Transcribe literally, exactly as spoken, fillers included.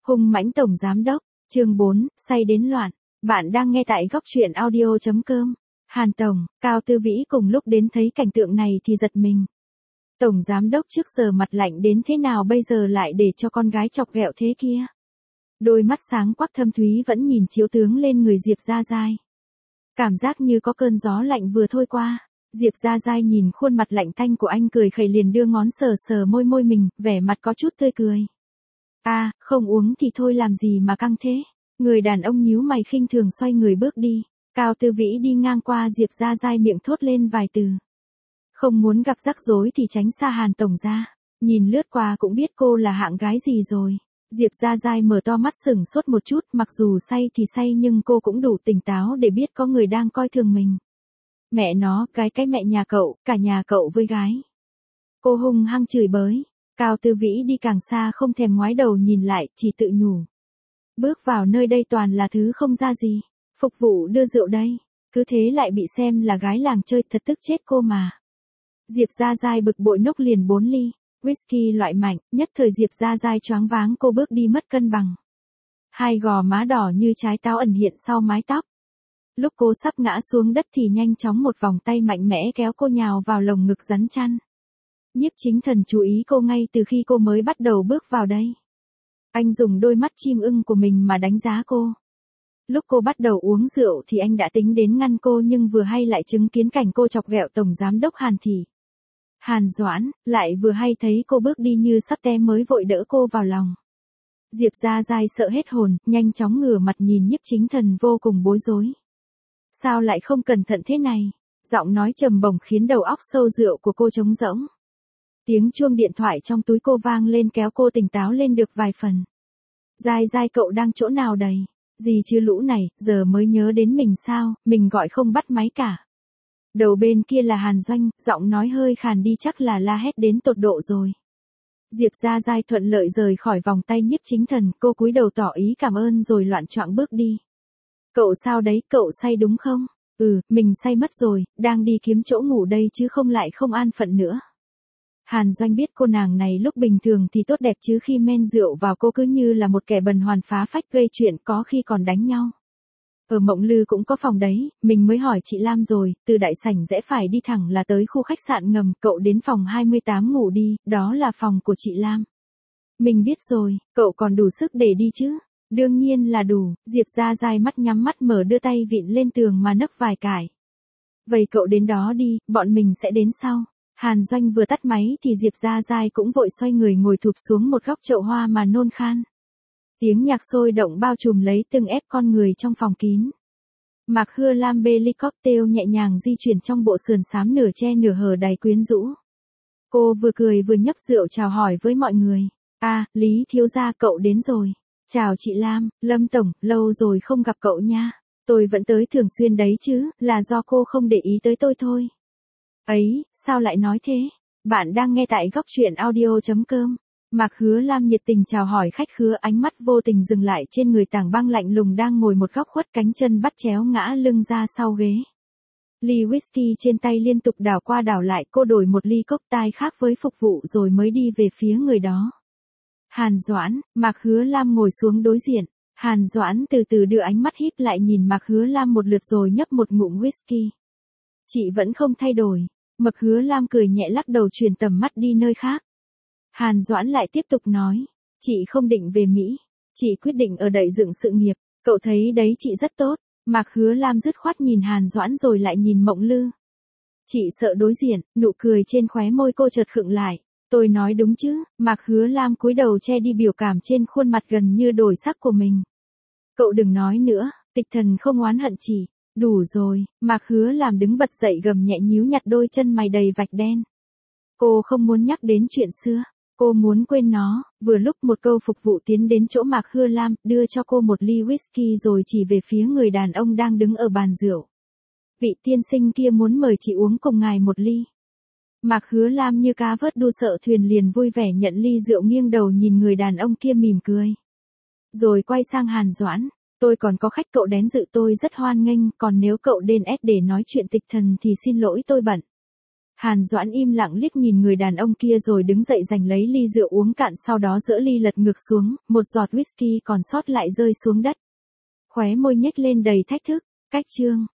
Hung mãnh tổng giám đốc, chương bốn, say đến loạn. Bạn đang nghe tại góc truyện audio chấm com. Hàn Tổng, Cao Tư Vĩ cùng lúc đến thấy cảnh tượng này thì giật mình. Tổng giám đốc trước giờ mặt lạnh đến thế nào bây giờ lại để cho con gái chọc ghẹo thế kia. Đôi mắt sáng quắc thâm thúy vẫn nhìn chiếu tướng lên người Diệp Gia Giai. Cảm giác như có cơn gió lạnh vừa thôi qua. Diệp Gia Giai nhìn khuôn mặt lạnh tanh của anh cười khẩy liền đưa ngón sờ sờ môi môi mình, vẻ mặt có chút tươi cười. À, không uống thì thôi làm gì mà căng thế. Người đàn ông nhíu mày khinh thường xoay người bước đi. Cao Tư Vĩ đi ngang qua Diệp Gia Giai miệng thốt lên vài từ. Không muốn gặp rắc rối thì tránh xa Hàn Tổng ra. Nhìn lướt qua cũng biết cô là hạng gái gì rồi. Diệp Gia Giai mở to mắt sửng sốt một chút, mặc dù say thì say nhưng cô cũng đủ tỉnh táo để biết có người đang coi thường mình. Mẹ nó, cái cái mẹ nhà cậu, cả nhà cậu với gái. Cô hung hăng chửi bới. Cao Tư Vĩ đi càng xa không thèm ngoái đầu nhìn lại, chỉ tự nhủ. Bước vào nơi đây toàn là thứ không ra gì. Phục vụ đưa rượu đây. Cứ thế lại bị xem là gái làng chơi, thật tức chết cô mà. Diệp Gia Giai bực bội nốc liền bốn ly. Whisky loại mạnh, nhất thời Diệp Gia Giai choáng váng, cô bước đi mất cân bằng. Hai gò má đỏ như trái táo ẩn hiện sau mái tóc. Lúc cô sắp ngã xuống đất thì nhanh chóng một vòng tay mạnh mẽ kéo cô nhào vào lồng ngực rắn chăn. Nhiếp Chính Thần chú ý cô ngay từ khi cô mới bắt đầu bước vào đây. Anh dùng đôi mắt chim ưng của mình mà đánh giá cô. Lúc cô bắt đầu uống rượu thì anh đã tính đến ngăn cô, nhưng vừa hay lại chứng kiến cảnh cô chọc ghẹo Tổng Giám đốc Hàn thì. Hàn Doãn, lại vừa hay thấy cô bước đi như sắp té mới vội đỡ cô vào lòng. Diệp Gia Giai sợ hết hồn, nhanh chóng ngửa mặt nhìn Nhiếp Chính Thần vô cùng bối rối. Sao lại không cẩn thận thế này? Giọng nói trầm bổng khiến đầu óc sâu rượu của cô trống rỗng. Tiếng chuông điện thoại trong túi cô vang lên kéo cô tỉnh táo lên được vài phần. Giai Giai cậu đang chỗ nào đây? Gì chứ lũ này, giờ mới nhớ đến mình sao, mình gọi không bắt máy cả. Đầu bên kia là Hàn Doanh, giọng nói hơi khàn đi, chắc là la hét đến tột độ rồi. Diệp Gia Giai thuận lợi rời khỏi vòng tay Nhiếp Chính Thần, cô cúi đầu tỏ ý cảm ơn rồi loạn choạng bước đi. Cậu sao đấy, cậu say đúng không? Ừ, mình say mất rồi, đang đi kiếm chỗ ngủ đây chứ không lại không an phận nữa. Hàn Doanh biết cô nàng này lúc bình thường thì tốt đẹp chứ khi men rượu vào cô cứ như là một kẻ bần hoàn phá phách gây chuyện, có khi còn đánh nhau. Ở Mộng Lư cũng có phòng đấy, mình mới hỏi chị Lam rồi, từ đại sảnh rẽ phải đi thẳng là tới khu khách sạn ngầm, cậu đến phòng hai mươi tám ngủ đi, đó là phòng của chị Lam. Mình biết rồi, cậu còn đủ sức để đi chứ? Đương nhiên là đủ. Diệp Gia Giai mắt nhắm mắt mở đưa tay vịn lên tường mà nấp vài cải. Vậy cậu đến đó đi, bọn mình sẽ đến sau. Hàn Doanh vừa tắt máy thì Diệp Gia Giai cũng vội xoay người ngồi thụp xuống một góc chậu hoa mà nôn khan. Tiếng nhạc sôi động bao trùm lấy từng ép con người trong phòng kín. Mạc Hưa Lam bê ly cocktail nhẹ nhàng di chuyển trong bộ sườn xám nửa che nửa hở đầy quyến rũ. Cô vừa cười vừa nhấp rượu chào hỏi với mọi người. À, Lý thiếu gia cậu đến rồi. Chào chị Lam, Lâm Tổng, lâu rồi không gặp cậu nha. Tôi vẫn tới thường xuyên đấy chứ, là do cô không để ý tới tôi thôi. Ấy, sao lại nói thế? Bạn đang nghe tại góc truyện audio chấm com. Mạc Hứa Lam nhiệt tình chào hỏi khách khứa, ánh mắt vô tình dừng lại trên người Tảng Băng lạnh lùng đang ngồi một góc khuất cánh chân bắt chéo ngã lưng ra sau ghế. Ly whisky trên tay liên tục đảo qua đảo lại, cô đổi một ly cocktail khác với phục vụ rồi mới đi về phía người đó. Hàn Doãn, Mạc Hứa Lam ngồi xuống đối diện. Hàn Doãn từ từ đưa ánh mắt híp lại nhìn Mạc Hứa Lam một lượt rồi nhấp một ngụm whisky. Chị vẫn không thay đổi. Mạc Hứa Lam cười nhẹ lắc đầu chuyển tầm mắt đi nơi khác. Hàn Doãn lại tiếp tục nói. Chị không định về Mỹ. Chị quyết định ở đậy dựng sự nghiệp. Cậu thấy đấy chị rất tốt. Mạc Hứa Lam dứt khoát nhìn Hàn Doãn rồi lại nhìn Mộng Lư. Chị sợ đối diện, nụ cười trên khóe môi cô chợt khựng lại. Tôi nói đúng chứ? Mạc Hứa Lam cúi đầu che đi biểu cảm trên khuôn mặt gần như đổi sắc của mình. Cậu đừng nói nữa, Tịch Thần không oán hận chỉ. Đủ rồi. Mạc Hứa Lam đứng bật dậy gầm nhẹ nhíu nhặt đôi chân mày đầy vạch đen. Cô không muốn nhắc đến chuyện xưa. Cô muốn quên nó. Vừa lúc một câu phục vụ tiến đến chỗ Mạc Hứa Lam, đưa cho cô một ly whisky rồi chỉ về phía người đàn ông đang đứng ở bàn rượu. Vị tiên sinh kia muốn mời chị uống cùng ngài một ly. Mạc Hứa Lam như cá vớt đu sợ thuyền liền vui vẻ nhận ly rượu, nghiêng đầu nhìn người đàn ông kia mỉm cười. Rồi quay sang Hàn Doãn. Tôi còn có khách, cậu đến dự tôi rất hoan nghênh, còn nếu cậu đến S để nói chuyện Tịch Thần thì xin lỗi tôi bận. Hàn Doãn im lặng liếc nhìn người đàn ông kia rồi đứng dậy giành lấy ly rượu uống cạn, sau đó dỡ ly lật ngược xuống, một giọt whisky còn sót lại rơi xuống đất. Khóe môi nhếch lên đầy thách thức, cách chương.